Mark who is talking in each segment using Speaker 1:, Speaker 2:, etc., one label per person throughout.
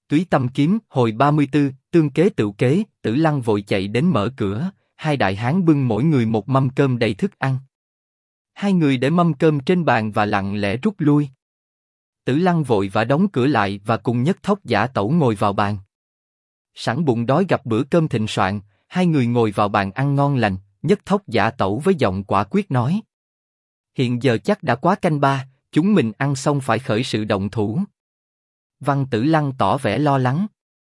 Speaker 1: Túy Tâm Kiếm, hồi 34, tương kế tựu kế, Tử Lăng vội chạy đến mở cửa, hai đại hán bưng mỗi người một mâm cơm đầy thức ăn. Hai người để mâm cơm trên bàn và lặng lẽ rút lui. Tử Lăng vội vã đóng cửa lại và cùng Nhất Thóc Giả Tẩu ngồi vào bàn. Sẵn bụng đói gặp bữa cơm thịnh soạn, hai người ngồi vào bàn ăn ngon lành. Nhất Thóc Giả Tẩu với giọng quả quyết nói: hiện giờ chắc đã quá canh ba, chúng mình ăn xong phải khởi sự động thủ. Văn Tử Lăng tỏ vẻ lo lắng: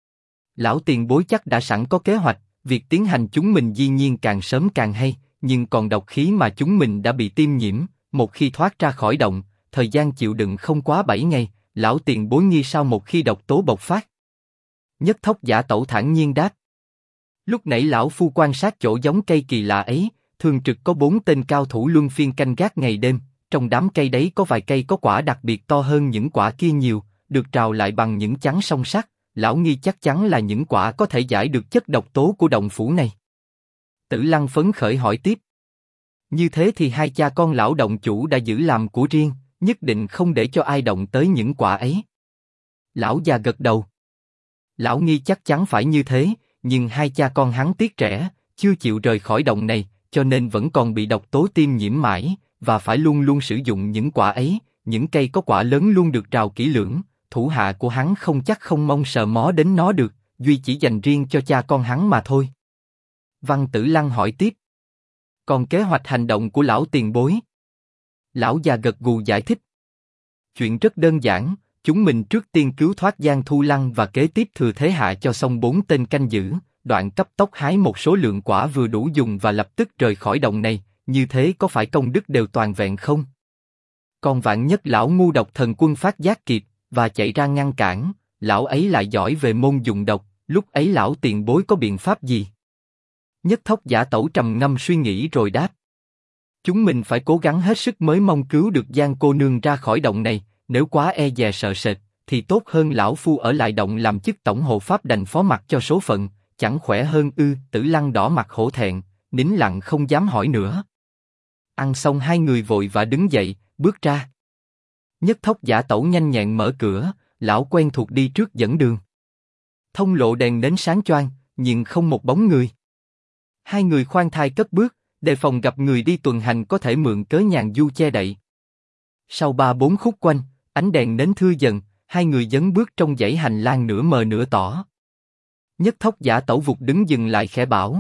Speaker 1: lão tiền bối chắc đã sẵn có kế hoạch, việc tiến hành chúng mình dĩ nhiên càng sớm càng hay, nhưng còn độc khí mà chúng mình đã bị tiêm nhiễm, một khi thoát ra khỏi động, thời gian chịu đựng không quá 7 ngày, lão tiền bối nghi sao một khi độc tố bộc phát? Nhất Thóc Giả Tẩu thản nhiên đáp: lúc nãy lão phu quan sát chỗ giống cây kỳ lạ ấy, thường trực có 4 tên cao thủ luân phiên canh gác ngày đêm, trong đám cây đấy có vài cây có quả đặc biệt to hơn những quả kia nhiều, được trào lại bằng những chắn song sắt, lão nghi chắc chắn là những quả có thể giải được chất độc tố của động phủ này. Tử Lăng phấn khởi hỏi tiếp: như thế thì hai cha con lão động chủ đã giữ làm của riêng, nhất định không để cho ai động tới những quả ấy. Lão già gật đầu: lão nghi chắc chắn phải như thế, nhưng hai cha con hắn tiếc trẻ, chưa chịu rời khỏi động này, cho nên vẫn còn bị độc tố tiêm nhiễm mãi, và phải luôn luôn sử dụng những quả ấy. Những cây có quả lớn luôn được rào kỹ lưỡng, thủ hạ của hắn không chắc không mong sờ mó đến nó được, duy chỉ dành riêng cho cha con hắn mà thôi. Văn Tử Lăng hỏi tiếp: còn kế hoạch hành động của lão tiền bối? Lão già gật gù giải thích: chuyện rất đơn giản, chúng mình trước tiên cứu thoát Giang Thu Lăng và kế tiếp thừa thế hạ cho xong 4 tên canh giữ, đoạn cấp tốc hái một số lượng quả vừa đủ dùng và lập tức rời khỏi động này, như thế có phải công đức đều toàn vẹn không? Còn vạn nhất lão ngu độc thần quân phát giác kịp và chạy ra ngăn cản, lão ấy lại giỏi về môn dùng độc, lúc ấy lão tiền bối có biện pháp gì? Nhất Thóc Giả Tẩu trầm ngâm suy nghĩ rồi đáp: chúng mình phải cố gắng hết sức mới mong cứu được Giang cô nương ra khỏi động này, nếu quá e dè sợ sệt, thì tốt hơn lão phu ở lại động làm chức tổng hộ pháp đành phó mặc cho số phận, chẳng khỏe hơn ư? Tử Lăng đỏ mặt hổ thẹn, nín lặng không dám hỏi nữa. Ăn xong hai người vội vã đứng dậy, bước ra. Nhất Thóc Giả Tẩu nhanh nhẹn mở cửa, lão quen thuộc đi trước dẫn đường. Thông lộ đèn nến sáng choang, nhưng không một bóng người. Hai người khoan thai cất bước, đề phòng gặp người đi tuần hành có thể mượn cớ nhàn du che đậy. Sau 3-4 khúc quanh, ánh đèn nến thưa dần, hai người dấn bước trong dãy hành lang nửa mờ nửa tỏ. Nhất Thóc Giả Tẩu vụt đứng dừng lại khẽ bảo: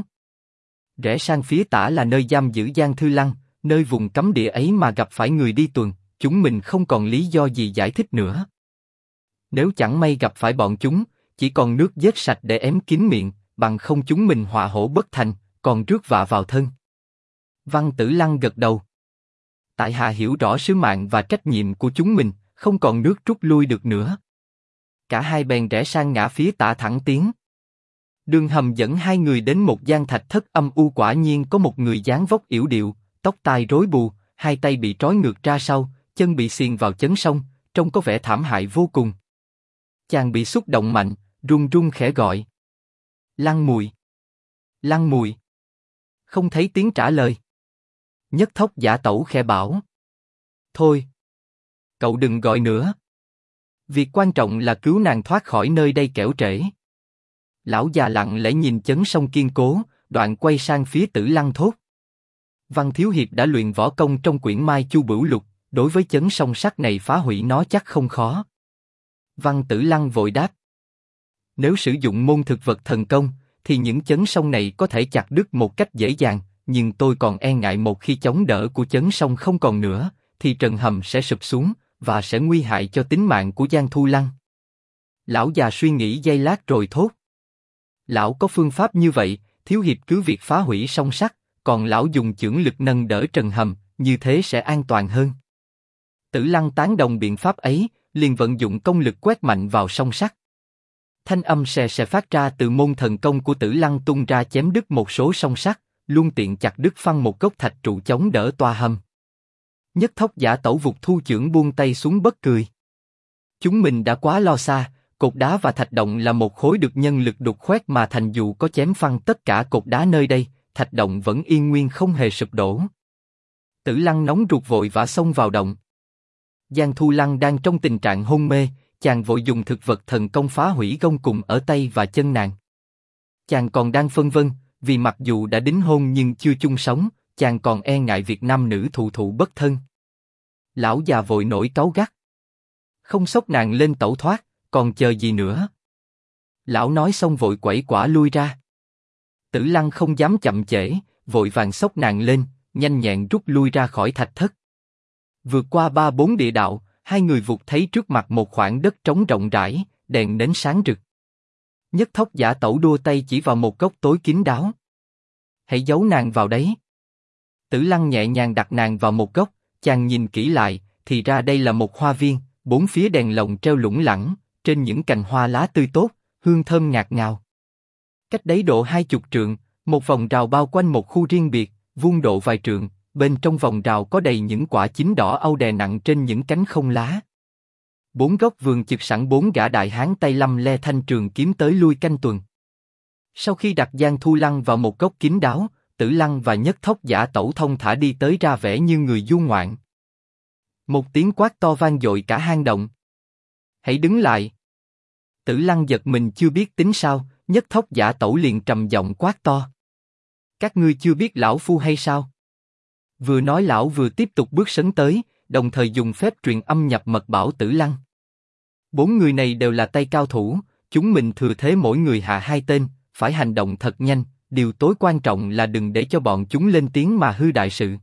Speaker 1: rẽ sang phía tả là nơi giam giữ Giang Thư Lăng, nơi vùng cấm địa ấy mà gặp phải người đi tuần, chúng mình không còn lý do gì giải thích nữa. Nếu chẳng may gặp phải bọn chúng, chỉ còn nước giết sạch để ém kín miệng, bằng không chúng mình họa hổ bất thành, còn rước vạ vào thân. Văn Tử Lăng gật đầu: tại hạ hiểu rõ sứ mạng và trách nhiệm của chúng mình, không còn nước rút lui được nữa. Cả hai bèn rẽ sang ngã phía tả thẳng tiến. Đường hầm dẫn hai người đến một gian thạch thất âm u, quả nhiên có một người dáng vóc yểu điệu, tóc tai rối bù, hai tay bị trói ngược ra sau, chân bị xiềng vào chấn sông, trông có vẻ thảm hại vô cùng. Chàng bị xúc động mạnh, run run khẽ gọi: Lăng Mùi, Lăng Mùi. Không thấy tiếng trả lời. Nhất Thóc Giả Tẩu khẽ bảo: thôi, cậu đừng gọi nữa. Việc quan trọng là cứu nàng thoát khỏi nơi đây kẻo trễ. Lão già lặng lẽ nhìn chấn sông kiên cố, đoạn quay sang phía Tử Lăng thốt: Văn thiếu hiệp đã luyện võ công trong quyển Mai Chu Bửu Lục, đối với chấn sông sắt này phá hủy nó chắc không khó. Văn Tử Lăng vội đáp: nếu sử dụng môn thực vật thần công, thì những chấn sông này có thể chặt đứt một cách dễ dàng, nhưng tôi còn e ngại một khi chống đỡ của chấn sông không còn nữa, thì trần hầm sẽ sụp xuống và sẽ nguy hại cho tính mạng của Giang Thu Lăng. Lão già suy nghĩ giây lát rồi thốt: lão có phương pháp như vậy, thiếu hiệp cứ việc phá hủy sông sắt, còn lão dùng chưởng lực nâng đỡ trần hầm, như thế sẽ an toàn hơn. Tử Lăng tán đồng biện pháp ấy, liền vận dụng công lực quét mạnh vào sông sắt. Thanh âm xè xè phát ra từ môn thần công của Tử Lăng tung ra chém đứt một số sông sắt, luôn tiện chặt đứt phăng một gốc thạch trụ chống đỡ toa hầm. Nhất Thóc Giả Tẩu vụt thu chưởng buông tay xuống bất cười: chúng mình đã quá lo xa, cột đá và thạch động là một khối được nhân lực đục khoét mà thành, dù có chém phăng tất cả cột đá nơi đây, thạch động vẫn yên nguyên không hề sụp đổ. Tử Lăng nóng ruột vội vã xông vào động. Giang Thu Lăng đang trong tình trạng hôn mê, chàng vội dùng thực vật thần công phá hủy gông cùm ở tay và chân nàng. Chàng còn đang phân vân, vì mặc dù đã đính hôn nhưng chưa chung sống, chàng còn e ngại việc nam nữ thụ thụ bất thân. Lão già vội nổi cáu gắt. Không xốc nàng lên tẩu thoát, còn chờ gì nữa? Lão nói xong vội quẩy quả lui ra. Tử Lăng không dám chậm trễ, vội vàng xốc nàng lên, nhanh nhẹn rút lui ra khỏi thạch thất. Vượt qua 3-4 địa đạo, hai người vụt thấy trước mặt một khoảng đất trống rộng rãi, đèn nến sáng rực. Nhất Thóc Giả Tẩu đua tay chỉ vào một góc tối kín đáo. Hãy giấu nàng vào đấy. Tử Lăng nhẹ nhàng đặt nàng vào một góc, chàng nhìn kỹ lại, thì ra đây là một hoa viên, bốn phía đèn lồng treo lủng lẳng, trên những cành hoa lá tươi tốt, hương thơm ngạt ngào. Cách đấy độ 20 trượng, một vòng rào bao quanh một khu riêng biệt, vuông độ vài trượng, bên trong vòng rào có đầy những quả chín đỏ âu đè nặng trên những cánh không lá. Bốn góc vườn chực sẵn 4 gã đại hán tay lăm le thanh trường kiếm tới lui canh tuần. Sau khi đặt Giang Thu Lăng vào một góc kín đáo, Tử Lăng và Nhất Thóc Giả Tẩu thông thả đi tới ra vẻ như người du ngoạn. Một tiếng quát to vang dội cả hang động. Hãy đứng lại! Tử Lăng giật mình chưa biết tính sao, Nhất Thóc Giả Tẩu liền trầm giọng quát to. Các ngươi chưa biết lão phu hay sao? Vừa nói lão vừa tiếp tục bước sấn tới, đồng thời dùng phép truyền âm nhập mật bảo Tử Lăng. 4 người này đều là tay cao thủ, chúng mình thừa thế mỗi người hạ 2 tên, phải hành động thật nhanh, điều tối quan trọng là đừng để cho bọn chúng lên tiếng mà hư đại sự.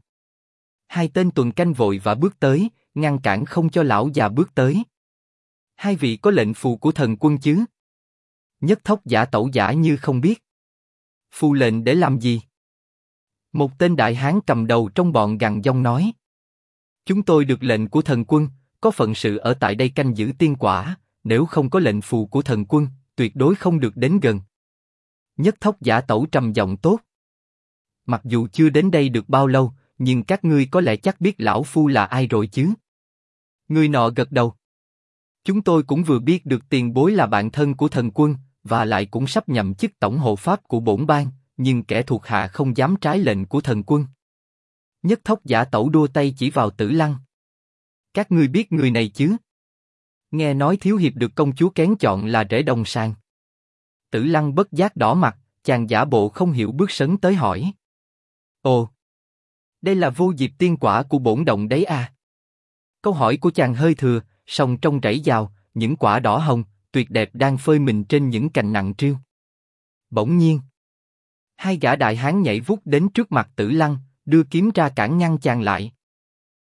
Speaker 1: 2 tên tuần canh vội và bước tới, ngăn cản không cho lão già bước tới. 2 vị có lệnh phù của thần quân chứ? Nhất Thóc Giả Tẩu giả như không biết. Phù lệnh để làm gì? Một tên đại hán cầm đầu trong bọn gằn giọng nói. Chúng tôi được lệnh của thần quân, có phận sự ở tại đây canh giữ tiên quả, nếu không có lệnh phù của thần quân, tuyệt đối không được đến gần. Nhất Thóc Giả Tẩu trầm giọng tốt. Mặc dù chưa đến đây được bao lâu, nhưng các ngươi có lẽ chắc biết lão phu là ai rồi chứ? Người nọ gật đầu. Chúng tôi cũng vừa biết được tiền bối là bạn thân của thần quân, và lại cũng sắp nhậm chức tổng hộ pháp của bổn bang, nhưng kẻ thuộc hạ không dám trái lệnh của thần quân. Nhất Thóc Giả Tẩu đua tay chỉ vào Tử Lăng. Các ngươi biết người này chứ? Nghe nói thiếu hiệp được công chúa kén chọn là rể đồng sàng. Tử Lăng bất giác đỏ mặt, chàng giả bộ không hiểu bước sấn tới hỏi. Ồ, đây là vô diệp tiên quả của bổn động đấy à? Câu hỏi của chàng hơi thừa, song trong rẫy vào, những quả đỏ hồng, tuyệt đẹp đang phơi mình trên những cành nặng trĩu. Bỗng nhiên, 2 gã đại hán nhảy vút đến trước mặt Tử Lăng, đưa kiếm ra cản ngăn chàng lại.